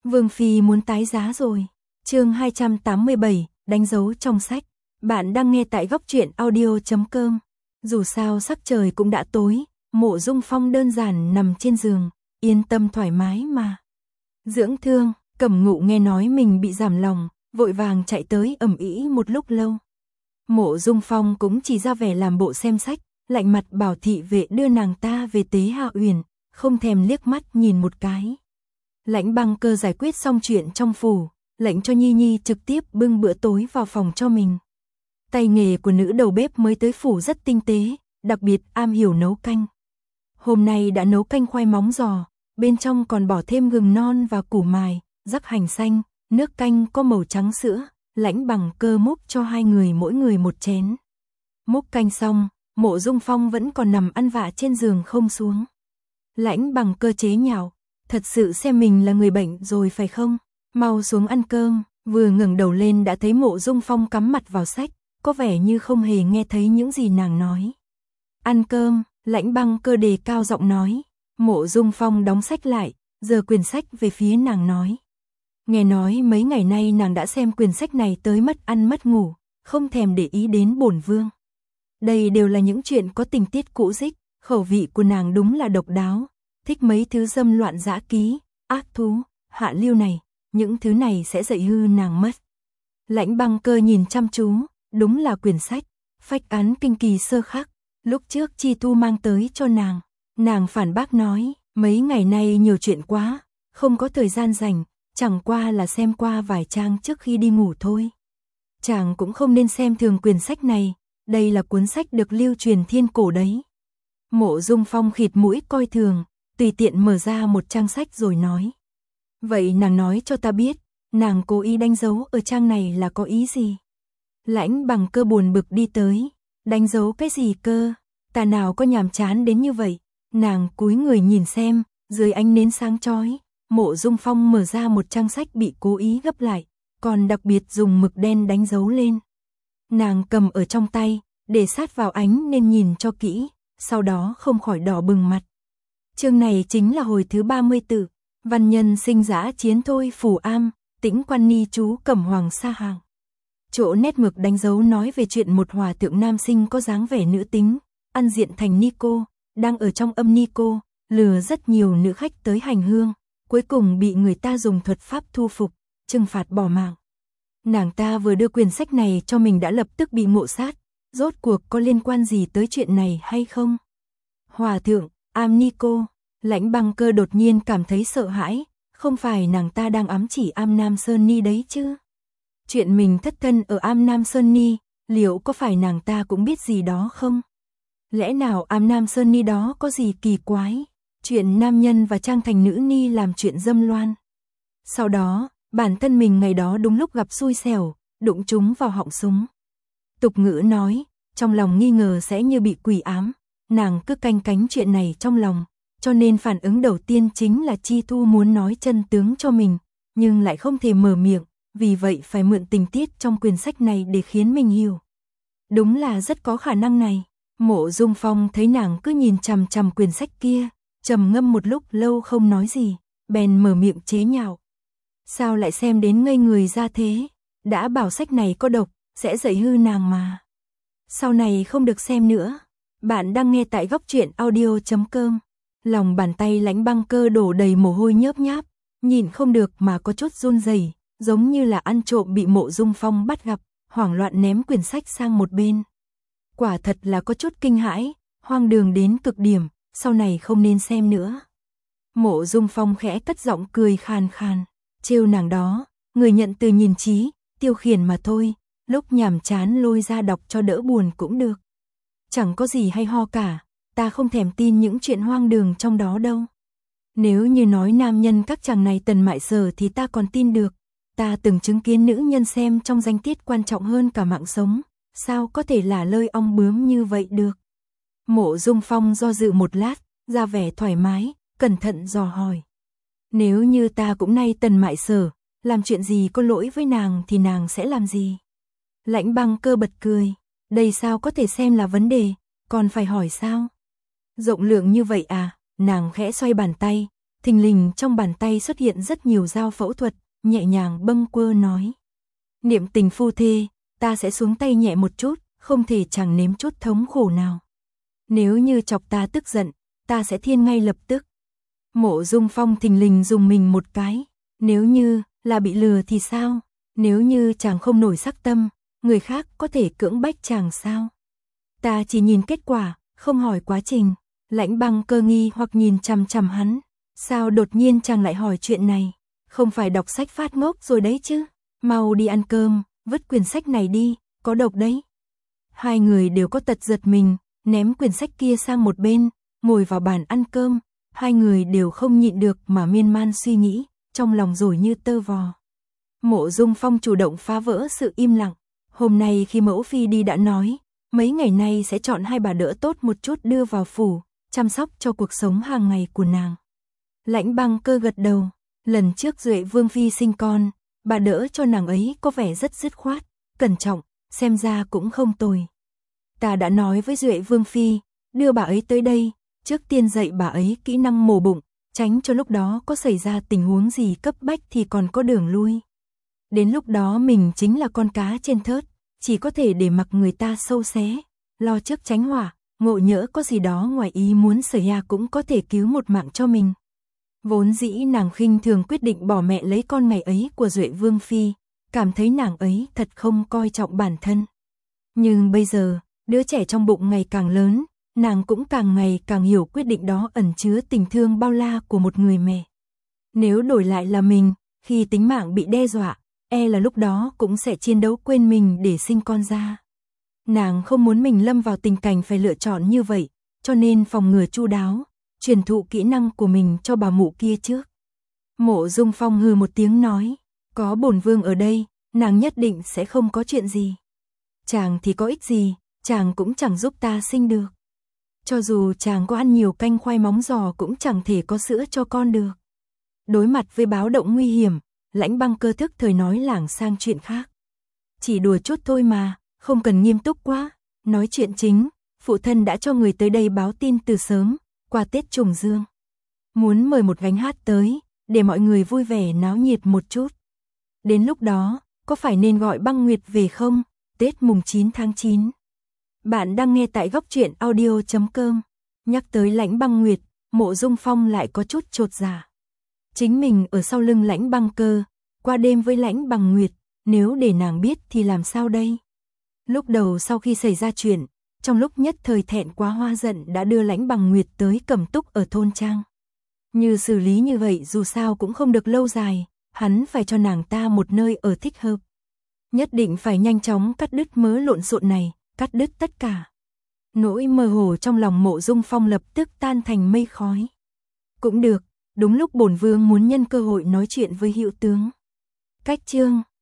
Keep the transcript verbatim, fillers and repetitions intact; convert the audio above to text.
Vương Phi muốn tái giá rồi. Chương hai trăm tám mươi bảy, đánh dấu trong sách. Bạn đang nghe tại góc truyện audio chấm com. Dù sao sắc trời cũng đã tối, Mộ Dung Phong đơn giản nằm trên giường, yên tâm thoải mái mà dưỡng thương. Cẩm Ngụ nghe nói mình bị giảm lòng, vội vàng chạy tới ầm ĩ một lúc lâu. Mộ Dung Phong cũng chỉ ra vẻ làm bộ xem sách, lạnh mặt bảo thị vệ đưa nàng ta về Tế Hạ Uyển, không thèm liếc mắt nhìn một cái. Lãnh Băng Cơ giải quyết xong chuyện trong phủ, lệnh cho Nhi Nhi trực tiếp bưng bữa tối vào phòng cho mình. Tay nghề của nữ đầu bếp mới tới phủ rất tinh tế, đặc biệt am hiểu nấu canh. Hôm nay đã nấu canh khoai móng giò, bên trong còn bỏ thêm gừng non và củ mài, rắc hành xanh, nước canh có màu trắng sữa. Lãnh Bằng Cơ múc cho hai người mỗi người một chén. Múc canh xong, Mộ Dung Phong vẫn còn nằm ăn vạ trên giường không xuống. Lãnh Bằng Cơ chế nhạo, thật sự xem mình là người bệnh rồi phải không? Mau xuống ăn cơm. Vừa ngẩng đầu lên đã thấy Mộ Dung Phong cắm mặt vào sách, có vẻ như không hề nghe thấy những gì nàng nói. Ăn cơm, Lãnh Băng Cơ đề cao giọng nói. Mộ Dung Phong đóng sách lại, giơ quyển sách về phía nàng nói. Nghe nói mấy ngày nay nàng đã xem quyển sách này tới mất ăn mất ngủ, không thèm để ý đến bổn vương. Đây đều là những chuyện có tình tiết cũ dích, khẩu vị của nàng đúng là độc đáo, thích mấy thứ dâm loạn dã ký, ác thú, hạ lưu này, những thứ này sẽ dạy hư nàng mất. Lãnh Băng Cơ nhìn chăm chú, đúng là quyển sách, phách án kinh kỳ sơ khắc, lúc trước Chi Thu mang tới cho nàng. Nàng phản bác nói, mấy ngày nay nhiều chuyện quá, không có thời gian rảnh. Chẳng qua là xem qua vài trang trước khi đi ngủ thôi. Chàng cũng không nên xem thường quyển sách này, đây là cuốn sách được lưu truyền thiên cổ đấy. Mộ Dung Phong khịt mũi coi thường, tùy tiện mở ra một trang sách rồi nói. Vậy nàng nói cho ta biết, nàng cố ý đánh dấu ở trang này là có ý gì? Lãnh Bằng Cơ buồn bực đi tới, đánh dấu cái gì cơ, ta nào có nhàm chán đến như vậy. Nàng cúi người nhìn xem, dưới ánh nến sáng chói. Mộ Dung Phong mở ra một trang sách bị cố ý gấp lại, còn đặc biệt dùng mực đen đánh dấu lên. Nàng cầm ở trong tay, để sát vào ánh nên nhìn cho kỹ, sau đó không khỏi đỏ bừng mặt. Chương này chính là hồi thứ ba mươi tự, văn nhân sinh dã chiến thôi phù am, tĩnh quan ni chú cẩm hoàng sa hàng. Chỗ nét mực đánh dấu nói về chuyện một hòa thượng nam sinh có dáng vẻ nữ tính, ăn diện thành ni cô, đang ở trong âm ni cô, lừa rất nhiều nữ khách tới hành hương. Cuối cùng bị người ta dùng thuật pháp thu phục, trừng phạt bỏ mạng. Nàng ta vừa đưa quyển sách này cho mình đã lập tức bị ngộ sát, rốt cuộc có liên quan gì tới chuyện này hay không? Hòa thượng, am ni cô, Lãnh Băng Cơ đột nhiên cảm thấy sợ hãi, không phải nàng ta đang ám chỉ am Nam Sơn Ni đấy chứ? Chuyện mình thất thân ở am Nam Sơn Ni, liệu có phải nàng ta cũng biết gì đó không? Lẽ nào am Nam Sơn Ni đó có gì kỳ quái? Chuyện nam nhân và trang thành nữ ni làm chuyện dâm loan. Sau đó, bản thân mình ngày đó đúng lúc gặp xui xẻo, đụng chúng vào họng súng. Tục ngữ nói, trong lòng nghi ngờ sẽ như bị quỷ ám, nàng cứ canh cánh chuyện này trong lòng, cho nên phản ứng đầu tiên chính là Chi Thu muốn nói chân tướng cho mình, nhưng lại không thể mở miệng, vì vậy phải mượn tình tiết trong quyển sách này để khiến mình hiểu. Đúng là rất có khả năng này. Mộ Dung Phong thấy nàng cứ nhìn chằm chằm quyển sách kia, trầm ngâm một lúc lâu không nói gì, bèn mở miệng chế nhạo. Sao lại xem đến ngây người ra thế? Đã bảo sách này có độc, sẽ dạy hư nàng mà. Sau này không được xem nữa. Bạn đang nghe tại góc truyện audio chấm com. Lòng bàn tay Lãnh Băng Cơ đổ đầy mồ hôi nhớp nháp, nhìn không được mà có chút run rẩy, giống như là ăn trộm bị Mộ Dung Phong bắt gặp, hoảng loạn ném quyển sách sang một bên. Quả thật là có chút kinh hãi, hoang đường đến cực điểm. Sau này không nên xem nữa. Mộ Dung Phong khẽ cất giọng cười khàn khàn, trêu nàng đó, người nhận từ nhìn trí, tiêu khiển mà thôi, lúc nhàm chán lôi ra đọc cho đỡ buồn cũng được. Chẳng có gì hay ho cả, ta không thèm tin những chuyện hoang đường trong đó đâu. Nếu như nói nam nhân các chàng này tần mại sở thì ta còn tin được, ta từng chứng kiến nữ nhân xem trong danh tiết quan trọng hơn cả mạng sống, sao có thể là lơi ong bướm như vậy được. Mộ Dung Phong do dự một lát, ra vẻ thoải mái, cẩn thận dò hỏi. Nếu như ta cũng nay tần mại sở, làm chuyện gì có lỗi với nàng thì nàng sẽ làm gì? Lãnh Băng Cơ bật cười, đây sao có thể xem là vấn đề, còn phải hỏi sao? Rộng lượng như vậy à? Nàng khẽ xoay bàn tay, thình lình trong bàn tay xuất hiện rất nhiều dao phẫu thuật, nhẹ nhàng bâng quơ nói. Niệm tình phu thê, ta sẽ xuống tay nhẹ một chút, không thể chẳng nếm chút thống khổ nào. Nếu như chọc ta tức giận, ta sẽ thiên ngay lập tức. Mộ Dung Phong thình lình dùng mình một cái, nếu như là bị lừa thì sao? Nếu như chàng không nổi sắc tâm, người khác có thể cưỡng bách chàng sao? Ta chỉ nhìn kết quả, không hỏi quá trình. Lãnh Băng Cơ nghi hoặc nhìn chằm chằm hắn, sao đột nhiên chàng lại hỏi chuyện này? Không phải đọc sách phát ngốc rồi đấy chứ? Mau đi ăn cơm, vứt quyển sách này đi, có độc đấy. Hai người đều có tật giật mình, ném quyển sách kia sang một bên, ngồi vào bàn ăn cơm. Hai người đều không nhịn được mà miên man suy nghĩ, trong lòng rối như tơ vò. Mộ Dung Phong chủ động phá vỡ sự im lặng. Hôm nay khi mẫu phi đi đã nói, mấy ngày nay sẽ chọn hai bà đỡ tốt một chút đưa vào phủ, chăm sóc cho cuộc sống hàng ngày của nàng. Lãnh Băng Cơ gật đầu, lần trước Duệ Vương phi sinh con, bà đỡ cho nàng ấy có vẻ rất dứt khoát, cẩn trọng, xem ra cũng không tồi. Ta đã nói với Duệ Vương phi, đưa bà ấy tới đây, trước tiên dạy bà ấy kỹ năng mổ bụng, tránh cho lúc đó có xảy ra tình huống gì cấp bách thì còn có đường lui. Đến lúc đó mình chính là con cá trên thớt, chỉ có thể để mặc người ta sâu xé, lo trước tránh họa, ngộ nhỡ có gì đó ngoài ý muốn xảy ra cũng có thể cứu một mạng cho mình. Vốn dĩ nàng khinh thường quyết định bỏ mẹ lấy con ngày ấy của Duệ Vương phi, cảm thấy nàng ấy thật không coi trọng bản thân. Nhưng bây giờ, đứa trẻ trong bụng ngày càng lớn, nàng cũng càng ngày càng hiểu quyết định đó ẩn chứa tình thương bao la của một người mẹ. Nếu đổi lại là mình, khi tính mạng bị đe dọa, e là lúc đó cũng sẽ chiến đấu quên mình để sinh con ra. Nàng không muốn mình lâm vào tình cảnh phải lựa chọn như vậy, cho nên phòng ngừa chu đáo, truyền thụ kỹ năng của mình cho bà mụ kia trước. Mộ Dung Phong hừ một tiếng nói, có bổn vương ở đây, nàng nhất định sẽ không có chuyện gì. Chàng thì có ích gì, chàng cũng chẳng giúp ta sinh được. Cho dù chàng có ăn nhiều canh khoai móng giò cũng chẳng thể có sữa cho con được. Đối mặt với báo động nguy hiểm, Lãnh Băng Cơ thức thời nói lảng sang chuyện khác. Chỉ đùa chút thôi mà, không cần nghiêm túc quá. Nói chuyện chính, phụ thân đã cho người tới đây báo tin từ sớm, qua Tết Trùng Dương. Muốn mời một gánh hát tới, để mọi người vui vẻ náo nhiệt một chút. Đến lúc đó, có phải nên gọi Băng Nguyệt về không? Tết mùng chín tháng chín. Bạn đang nghe tại góc truyện audio chấm com. Nhắc tới Lãnh Băng Nguyệt, Mộ Dung Phong lại có chút chột dạ. Chính mình ở sau lưng Lãnh Băng Cơ, qua đêm với Lãnh Băng Nguyệt, nếu để nàng biết thì làm sao đây? Lúc đầu sau khi xảy ra chuyện, trong lúc nhất thời thẹn quá hoa giận đã đưa Lãnh Băng Nguyệt tới Cẩm Túc ở thôn trang. Như xử lý như vậy dù sao cũng không được lâu dài, hắn phải cho nàng ta một nơi ở thích hợp. Nhất định phải nhanh chóng cắt đứt mớ lộn xộn này, cắt đứt tất cả. Nỗi mơ hồ trong lòng Mộ Dung Phong lập tức tan thành mây khói. Cũng được, đúng lúc bổn vương muốn nhân cơ hội nói chuyện với Hữu tướng. Cách chương